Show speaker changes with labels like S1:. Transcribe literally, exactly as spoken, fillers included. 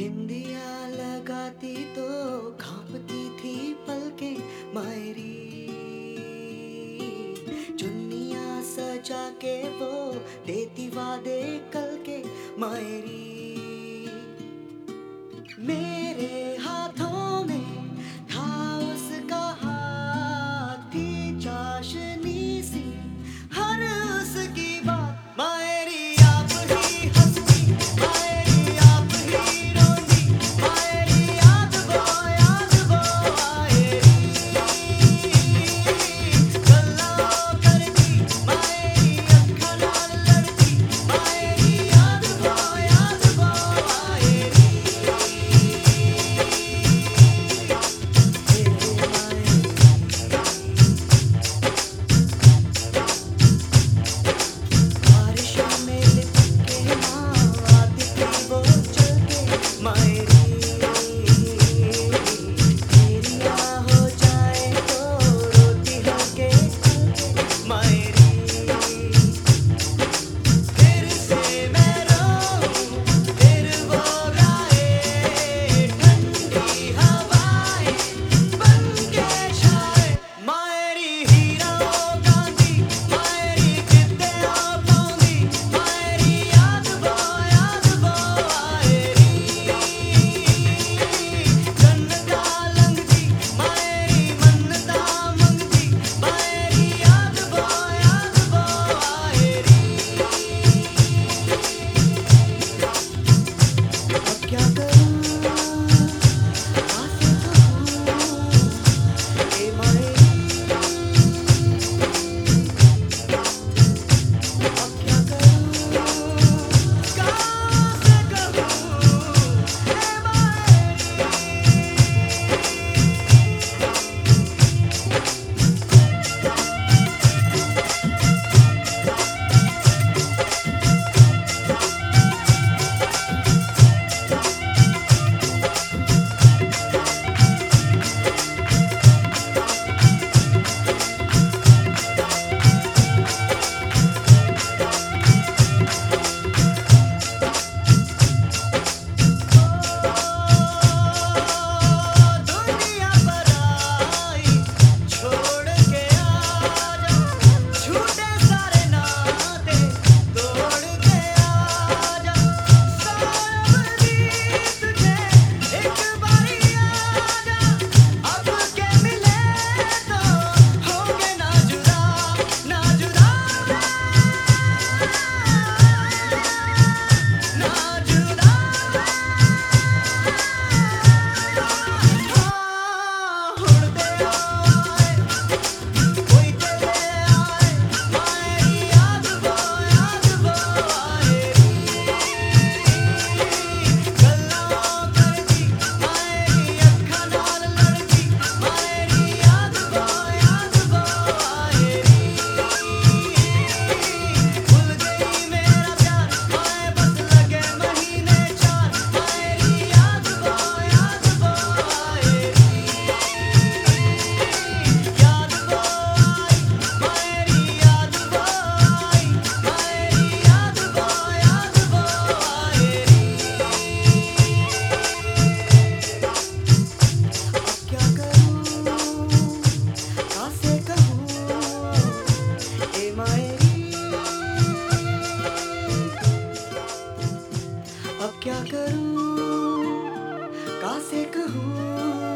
S1: बिंदिया लगाती तो कांपती थी पलकें मायरी। चुन्नियां सजा के वो देती वादे कल के मायरी। मेरे हाथों में था उसका हाथ, थी चाशनी सी हर उसकी बात मायरी। आप ही हंसती मायरी, आप ही रोती मायरी, याद वो याद वो आएरी। गल्ला करती मायरी, अखा नाल लड़ती मायरी, याद वो याद वो आएरी। बारिशों में लिपके माँ आती थी वो चल के मायरी। मेरिया हो जाए तो रोती हल्के हल्के मायरी। फिर से मैं रोऊं फिर वो गाए, ठंडी हवाएं बन के छाए मायरी। हीरा गांधी मायरी, किते पाउंदी मायरी, याद वो याद वो आएरी। जन्नता लंघदी मायरी, मन्नता मंगदी मायरी, याद वो याद वो आएरी। अब क्या करूं आसे कहूं ए मायरी। अब क्या करूं कैसे कहूं ए मायरी। दुनिया पराई छोड़ के आजा, झूठे सारे नाते तोड़ के आजा। सावरी तुझे एक बारी आजा, अब के मिले तो होंगे ना जुदा ना जुदा ना जुदा। उड़ते आए कोई चले आए मायरी, याद वो याद वो आएरी। गल्ला करती मायरी, अखा नाल लड़ती मायरी, याद वो याद वो आएरी। भूल गई मेरा प्यार माए, बस लगे महीने चार मायरी, याद वो याद वो आएरी। याद वो आई मायरी, याद वो आई मायरी, याद वो याद वो आएरी। अब क्या करूं कैसे कहूं ए मायरी। अब क्या करूं कैसे कहूं